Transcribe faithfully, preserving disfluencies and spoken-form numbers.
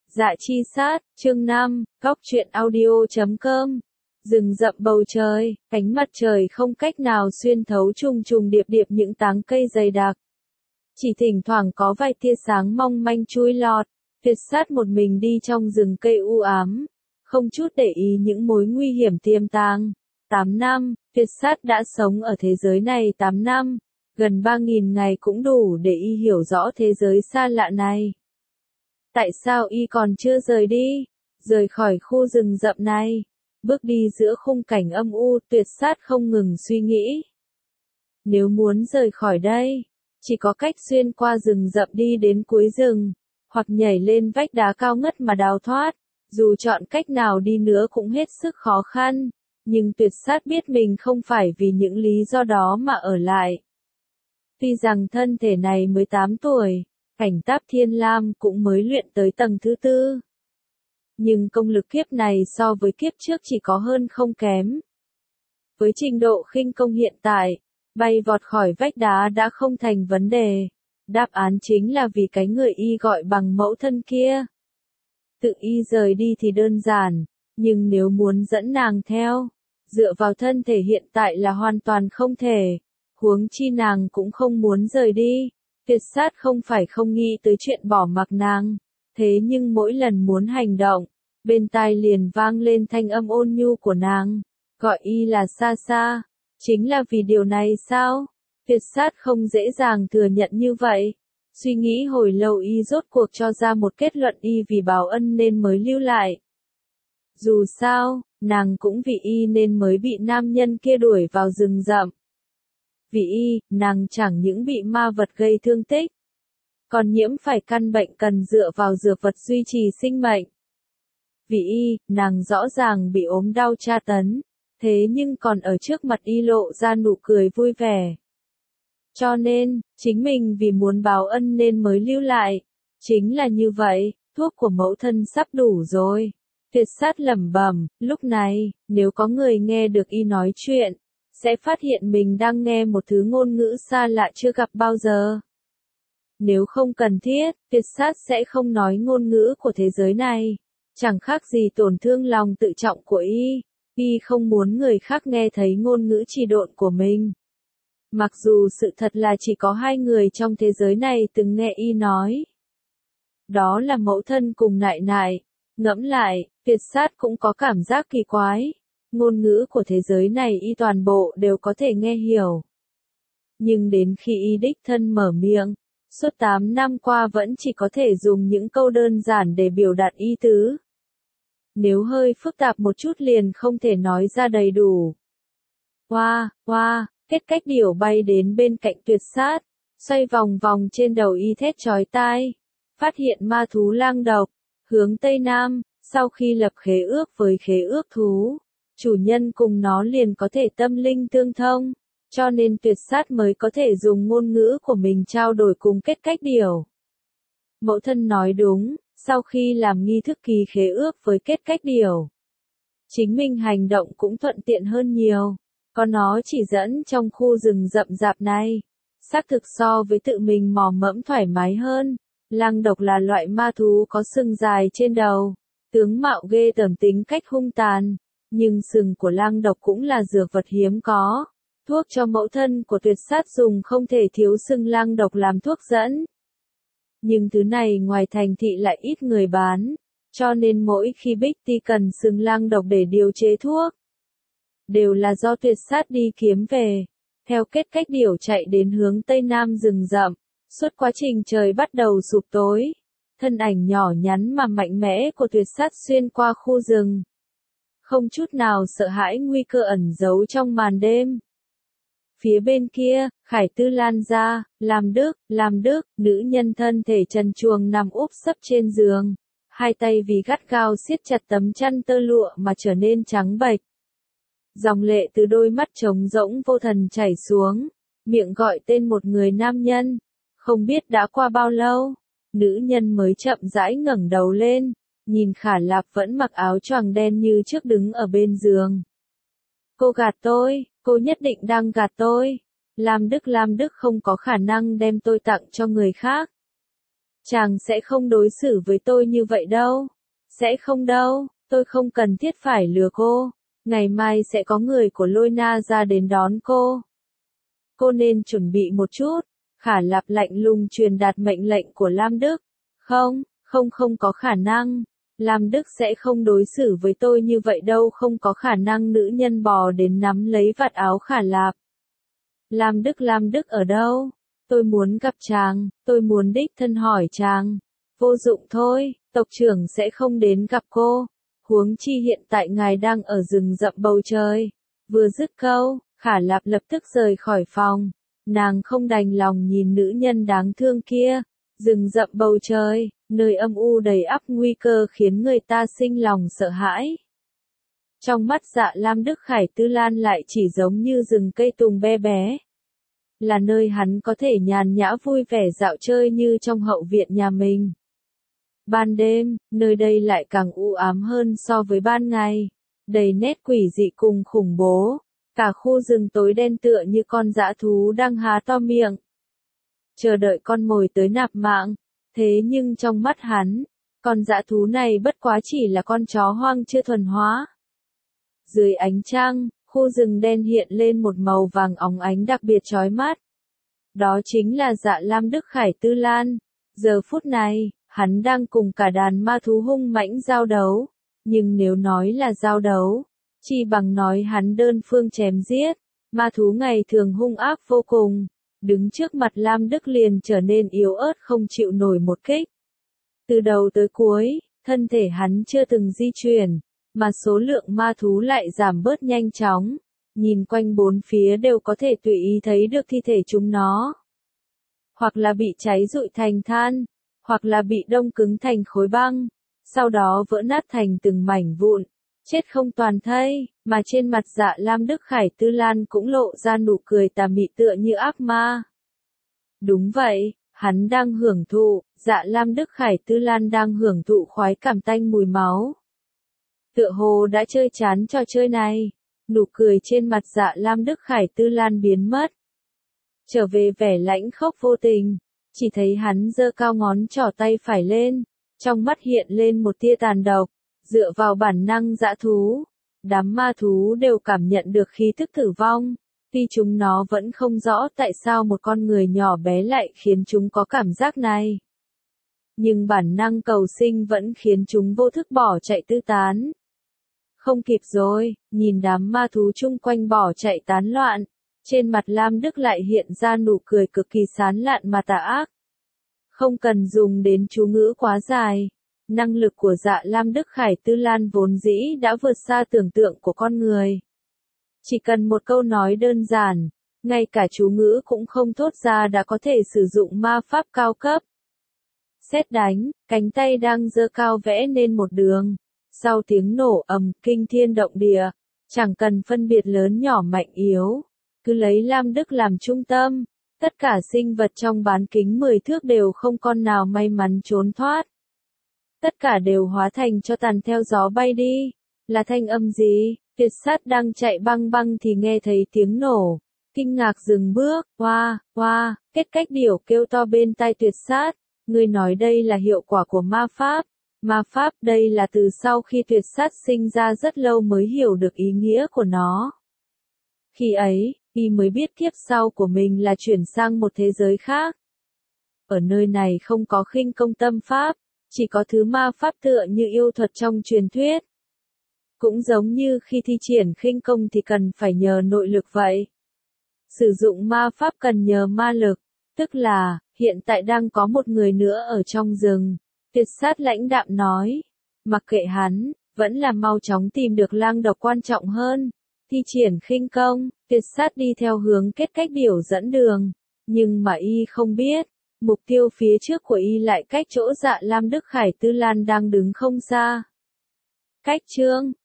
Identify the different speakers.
Speaker 1: Dạ chi sát, chương năm, góc truyện audio chấm com. Rừng rậm bầu trời, ánh mặt trời không cách nào xuyên thấu trùng trùng điệp điệp những tán cây dày đặc. Chỉ thỉnh thoảng có vài tia sáng mong manh chui lọt, Tuyệt Sát một mình đi trong rừng cây u ám, không chút để ý những mối nguy hiểm tiềm tàng. Tám năm, Tuyệt Sát đã sống ở thế giới này tám năm, gần ba nghìn ngày cũng đủ để y hiểu rõ thế giới xa lạ này. Tại sao y còn chưa rời đi, rời khỏi khu rừng rậm này, bước đi giữa khung cảnh âm u, Tuyệt Sát không ngừng suy nghĩ. Nếu muốn rời khỏi đây, chỉ có cách xuyên qua rừng rậm đi đến cuối rừng, hoặc nhảy lên vách đá cao ngất mà đào thoát. Dù chọn cách nào đi nữa cũng hết sức khó khăn, nhưng Tuyệt Sát biết mình không phải vì những lý do đó mà ở lại. Tuy rằng thân thể này mới tám tuổi, Cảnh Táp Thiên Lam cũng mới luyện tới tầng thứ tư. Nhưng công lực kiếp này so với kiếp trước chỉ có hơn không kém. Với trình độ khinh công hiện tại, bay vọt khỏi vách đá đã không thành vấn đề. Đáp án chính là vì cái người y gọi bằng mẫu thân kia. Tự y rời đi thì đơn giản, nhưng nếu muốn dẫn nàng theo, dựa vào thân thể hiện tại là hoàn toàn không thể. Huống chi nàng cũng không muốn rời đi. Tuyệt Sát không phải không nghĩ tới chuyện bỏ mặc nàng, thế nhưng mỗi lần muốn hành động, bên tai liền vang lên thanh âm ôn nhu của nàng, gọi y là xa xa. Chính là vì điều này sao? Tuyệt Sát không dễ dàng thừa nhận như vậy. Suy nghĩ hồi lâu y rốt cuộc cho ra một kết luận, y vì báo ân nên mới lưu lại. Dù sao, nàng cũng vì y nên mới bị nam nhân kia đuổi vào rừng rậm. Vì y, nàng chẳng những bị ma vật gây thương tích, còn nhiễm phải căn bệnh cần dựa vào dược vật duy trì sinh mệnh. Vì y, nàng rõ ràng bị ốm đau tra tấn, thế nhưng còn ở trước mặt y lộ ra nụ cười vui vẻ. Cho nên, chính mình vì muốn báo ân nên mới lưu lại. Chính là như vậy, thuốc của mẫu thân sắp đủ rồi. Tuyệt Sát lẩm bẩm, lúc này, nếu có người nghe được y nói chuyện, sẽ phát hiện mình đang nghe một thứ ngôn ngữ xa lạ chưa gặp bao giờ. Nếu không cần thiết, Tuyệt Sát sẽ không nói ngôn ngữ của thế giới này. Chẳng khác gì tổn thương lòng tự trọng của y. Y không muốn người khác nghe thấy ngôn ngữ trì độn của mình. Mặc dù sự thật là chỉ có hai người trong thế giới này từng nghe y nói. Đó là mẫu thân cùng nại nại. Ngẫm lại, Tuyệt Sát cũng có cảm giác kỳ quái. Ngôn ngữ của thế giới này y toàn bộ đều có thể nghe hiểu. Nhưng đến khi y đích thân mở miệng, suốt tám năm qua vẫn chỉ có thể dùng những câu đơn giản để biểu đạt ý tứ. Nếu hơi phức tạp một chút liền không thể nói ra đầy đủ. Hoa, hoa, kết cách điểu bay đến bên cạnh Tuyệt Sát, xoay vòng vòng trên đầu y thét chói tai. Phát hiện ma thú lang độc, hướng Tây Nam, sau khi lập khế ước với khế ước thú, chủ nhân cùng nó liền có thể tâm linh tương thông, cho nên Tuyệt Sát mới có thể dùng ngôn ngữ của mình trao đổi cùng kết cách điểu. Mẫu thân nói đúng, sau khi làm nghi thức ký khế ước với kết cách điểu, chính mình hành động cũng thuận tiện hơn nhiều. Có nó chỉ dẫn trong khu rừng rậm rạp này, xác thực so với tự mình mò mẫm thoải mái hơn. Lang độc là loại ma thú có sừng dài trên đầu, tướng mạo ghê tởm, tính cách hung tàn, nhưng sừng của lang độc cũng là dược vật hiếm có. Thuốc cho mẫu thân của Tuyệt Sát dùng không thể thiếu sừng lang độc làm thuốc dẫn. Nhưng thứ này ngoài thành thị lại ít người bán, cho nên mỗi khi Bích Ti cần sừng lang độc để điều chế thuốc, đều là do Tuyệt Sát đi kiếm về. Theo kết cách điểu chạy đến hướng Tây Nam rừng rậm, suốt quá trình trời bắt đầu sụp tối. Thân ảnh nhỏ nhắn mà mạnh mẽ của Tuyệt Sát xuyên qua khu rừng, không chút nào sợ hãi nguy cơ ẩn giấu trong màn đêm. Phía bên kia, Khải Tư Lan ra, làm đức, làm đức, nữ nhân thân thể trần truồng nằm úp sấp trên giường, hai tay vì gắt gao siết chặt tấm chăn tơ lụa mà trở nên trắng bệch. Dòng lệ từ đôi mắt trống rỗng vô thần chảy xuống, miệng gọi tên một người nam nhân. Không biết đã qua bao lâu, nữ nhân mới chậm rãi ngẩng đầu lên, nhìn Khả Lạp vẫn mặc áo choàng đen như trước đứng ở bên giường. Cô gạt tôi, cô nhất định đang gạt tôi. Lam Đức Lam Đức không có khả năng đem tôi tặng cho người khác. Chàng sẽ không đối xử với tôi như vậy đâu. Sẽ không đâu, tôi không cần thiết phải lừa cô. Ngày mai sẽ có người của Lôi Na ra đến đón cô. Cô nên chuẩn bị một chút. Khả Lạp lạnh lùng truyền đạt mệnh lệnh của Lam Đức. Không, không không có khả năng. Lam Đức sẽ không đối xử với tôi như vậy đâu, không có khả năng. Nữ nhân bò đến nắm lấy vạt áo Khả Lạp. Lam Đức Lam Đức ở đâu? Tôi muốn gặp chàng, tôi muốn đích thân hỏi chàng. Vô dụng thôi, tộc trưởng sẽ không đến gặp cô. Huống chi hiện tại ngài đang ở rừng rậm bầu trời. Vừa dứt câu, Khả Lạp lập tức rời khỏi phòng. Nàng không đành lòng nhìn nữ nhân đáng thương kia. Rừng rậm bầu trời, nơi âm u đầy ắp nguy cơ khiến người ta sinh lòng sợ hãi. Trong mắt Dạ Lam Đức Khải Tư Lan lại chỉ giống như rừng cây tùng bé bé. Là nơi hắn có thể nhàn nhã vui vẻ dạo chơi như trong hậu viện nhà mình. Ban đêm, nơi đây lại càng u ám hơn so với ban ngày. Đầy nét quỷ dị cùng khủng bố. Cả khu rừng tối đen tựa như con dã thú đang há to miệng. Chờ đợi con mồi tới nạp mạng. Thế nhưng trong mắt hắn, con dã thú này bất quá chỉ là con chó hoang chưa thuần hóa. Dưới ánh trăng, khu rừng đen hiện lên một màu vàng óng ánh đặc biệt chói mắt. Đó chính là Dạ Lam Đức Khải Tư Lan. Giờ phút này, hắn đang cùng cả đàn ma thú hung mãnh giao đấu. Nhưng nếu nói là giao đấu, chỉ bằng nói hắn đơn phương chém giết. Ma thú ngày thường hung ác vô cùng. Đứng trước mặt Lam Đức liền trở nên yếu ớt không chịu nổi một kích. Từ đầu tới cuối, thân thể hắn chưa từng di chuyển, mà số lượng ma thú lại giảm bớt nhanh chóng. Nhìn quanh bốn phía đều có thể tùy ý thấy được thi thể chúng nó. Hoặc là bị cháy rụi thành than, hoặc là bị đông cứng thành khối băng, sau đó vỡ nát thành từng mảnh vụn, chết không toàn thây, mà trên mặt Dạ Lam Đức Khải Tư Lan cũng lộ ra nụ cười tà mị tựa như ác ma. Đúng vậy, hắn đang hưởng thụ, Dạ Lam Đức Khải Tư Lan đang hưởng thụ khoái cảm tanh mùi máu. Tựa hồ đã chơi chán trò chơi này, nụ cười trên mặt Dạ Lam Đức Khải Tư Lan biến mất. Trở về vẻ lãnh khốc vô tình, chỉ thấy hắn giơ cao ngón trỏ tay phải lên, trong mắt hiện lên một tia tàn độc, dựa vào bản năng dã thú. Đám ma thú đều cảm nhận được khí thức tử vong, tuy chúng nó vẫn không rõ tại sao một con người nhỏ bé lại khiến chúng có cảm giác này. Nhưng bản năng cầu sinh vẫn khiến chúng vô thức bỏ chạy tứ tán. Không kịp rồi, nhìn đám ma thú chung quanh bỏ chạy tán loạn, trên mặt Lam Đức lại hiện ra nụ cười cực kỳ sán lạn mà tà ác. Không cần dùng đến chú ngữ quá dài. Năng lực của Dạ Lam Đức Khải Tư Lan vốn dĩ đã vượt xa tưởng tượng của con người. Chỉ cần một câu nói đơn giản, ngay cả chú ngữ cũng không thốt ra đã có thể sử dụng ma pháp cao cấp. Sét đánh, cánh tay đang giơ cao vẽ nên một đường. Sau tiếng nổ ầm kinh thiên động địa, chẳng cần phân biệt lớn nhỏ mạnh yếu, cứ lấy Lam Đức làm trung tâm, tất cả sinh vật trong bán kính mười thước đều không con nào may mắn trốn thoát. Tất cả đều hóa thành cho tàn theo gió bay đi. Là thanh âm gì? Tuyệt sát đang chạy băng băng thì nghe thấy tiếng nổ. Kinh ngạc dừng bước, hoa, hoa, kết cách điểu kêu to bên tai tuyệt sát. Người nói đây là hiệu quả của ma pháp. Ma pháp đây là từ sau khi tuyệt sát sinh ra rất lâu mới hiểu được ý nghĩa của nó. Khi ấy, y mới biết kiếp sau của mình là chuyển sang một thế giới khác. Ở nơi này không có khinh công tâm pháp. Chỉ có thứ ma pháp tựa như yêu thuật trong truyền thuyết. Cũng giống như khi thi triển khinh công thì cần phải nhờ nội lực vậy. Sử dụng ma pháp cần nhờ ma lực, tức là, hiện tại đang có một người nữa ở trong rừng. Tuyệt sát lãnh đạm nói, mặc kệ hắn, vẫn là mau chóng tìm được lang độc quan trọng hơn. Thi triển khinh công, tuyệt sát đi theo hướng kết cách điểu dẫn đường, nhưng mà y không biết. Mục tiêu phía trước của y lại cách chỗ Dạ Lam Đức Khải Tư Lan đang đứng không xa. Cách chương